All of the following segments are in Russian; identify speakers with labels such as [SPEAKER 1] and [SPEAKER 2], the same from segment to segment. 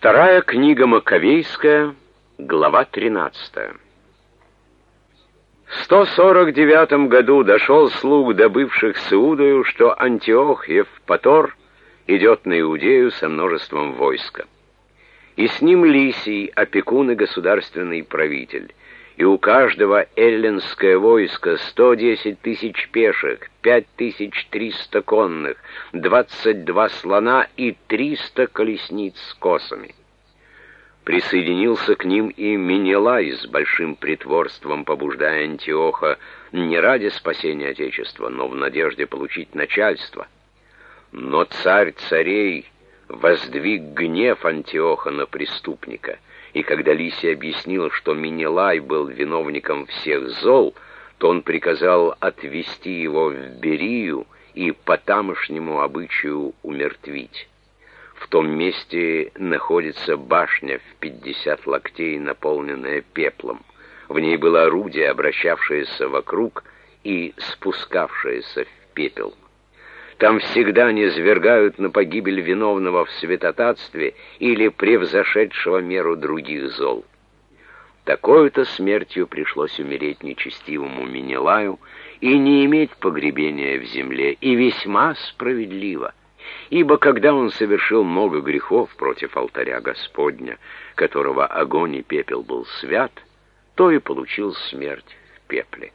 [SPEAKER 1] Вторая книга Маковейская, глава 13. В 149 году дошел слух до бывших с Иудою, что Антиох Евпатор идет на Иудею со множеством войска. И с ним Лисий, опекун и государственный правитель. И у каждого эллинское войско 110 тысяч пеших, 5300 конных, 22 слона и 300 колесниц с косами. Присоединился к ним и Менелай с большим притворством, побуждая Антиоха не ради спасения Отечества, но в надежде получить начальство. Но царь царей воздвиг гнев Антиоха на преступника, и когда Лисий объяснил, что Менелай был виновником всех зол, то он приказал отвести его в Берию и по тамошнему обычаю умертвить. В том месте находится башня в 50 локтей, наполненная пеплом. В ней было орудие, обращавшееся вокруг и спускавшееся в пепел. Там всегда низвергают на погибель виновного в святотатстве или превзошедшего меру других зол. Такою-то смертью пришлось умереть нечестивому Менелаю и не иметь погребения в земле, и весьма справедливо, ибо когда он совершил много грехов против алтаря Господня, которого огонь и пепел был свят, то и получил смерть в пепле.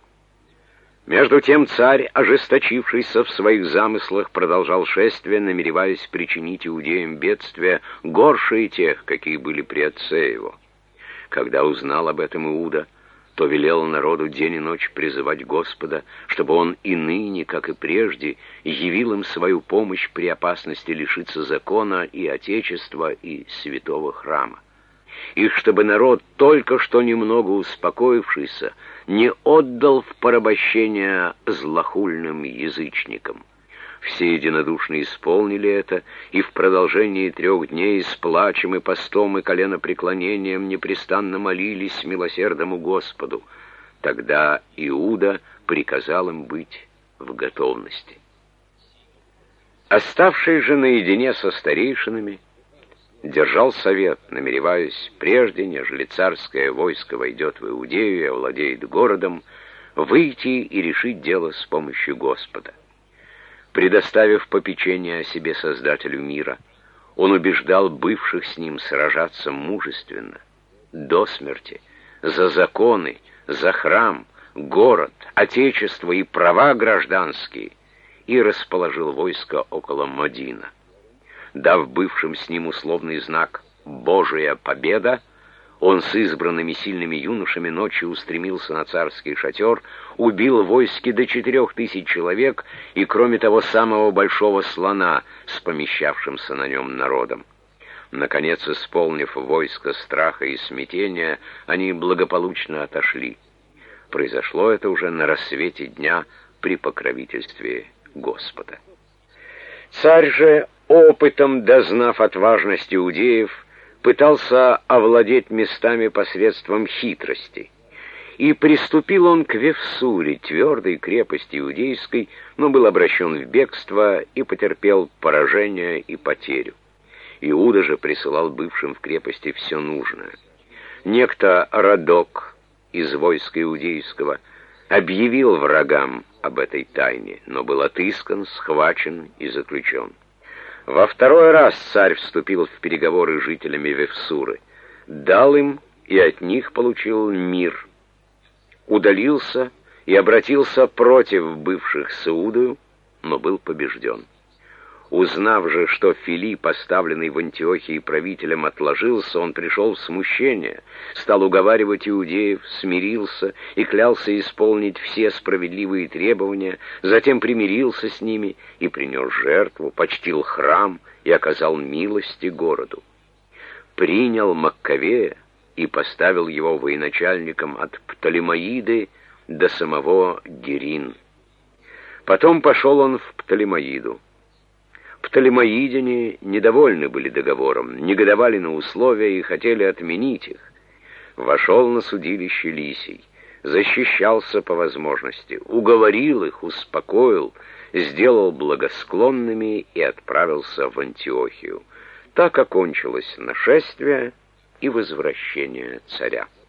[SPEAKER 1] Между тем царь, ожесточившийся в своих замыслах, продолжал шествие, намереваясь причинить иудеям бедствия горшие тех, какие были при отце его. Когда узнал об этом Иуда, то велел народу день и ночь призывать Господа, чтобы он и ныне, как и прежде, явил им свою помощь при опасности лишиться закона и Отечества, и святого храма. И чтобы народ, только что немного успокоившийся, не отдал в порабощение злохульным язычникам. Все единодушно исполнили это, и в продолжении 3 дней с плачем и постом и коленопреклонением непрестанно молились милосердному Господу. Тогда Иуда приказал им быть в готовности. Оставшись же наедине со старейшинами, держал совет, намереваясь, прежде нежели царское войско войдет в Иудею и овладеет городом, выйти и решить дело с помощью Господа. Предоставив попечение о себе Создателю мира, он убеждал бывших с ним сражаться мужественно, до смерти, за законы, за храм, город, Отечество и права гражданские, и расположил войско около Модина. Дав бывшим с ним условный знак «Божия победа», он с избранными сильными юношами ночью устремился на царский шатер, убил в войске до 4000 человек и, кроме того, самого большого слона с помещавшимся на нем народом. Наконец, исполнив войско страха и смятения, они благополучно отошли. Произошло это уже на рассвете дня при покровительстве Господа. Царь же, опытом дознав отважность иудеев, пытался овладеть местами посредством хитрости. И приступил он к Вифсуре, твердой крепости иудейской, но был обращен в бегство и потерпел поражение и потерю. Иуда же присылал бывшим в крепости все нужное. Некто Радок из войска иудейского объявил врагам об этой тайне, но был отыскан, схвачен и заключен. Во второй раз царь вступил в переговоры с жителями Вифсуры, дал им и от них получил мир, удалился и обратился против бывших с Иудою, но был побежден. Узнав же, что Филипп, поставленный в Антиохии правителем, отложился, он пришел в смущение, стал уговаривать иудеев, смирился и клялся исполнить все справедливые требования, затем примирился с ними и принес жертву, почтил храм и оказал милости городу. Принял Маккавея и поставил его военачальником от Птолемаиды до самого Герин. Потом пошел он в Птолемаиду. Птолемаидяне недовольны были договором, негодовали на условия и хотели отменить их. Вошел на судилище Лисий, защищался по возможности, уговорил их, успокоил, сделал благосклонными и отправился в Антиохию. Так окончилось нашествие и возвращение царя.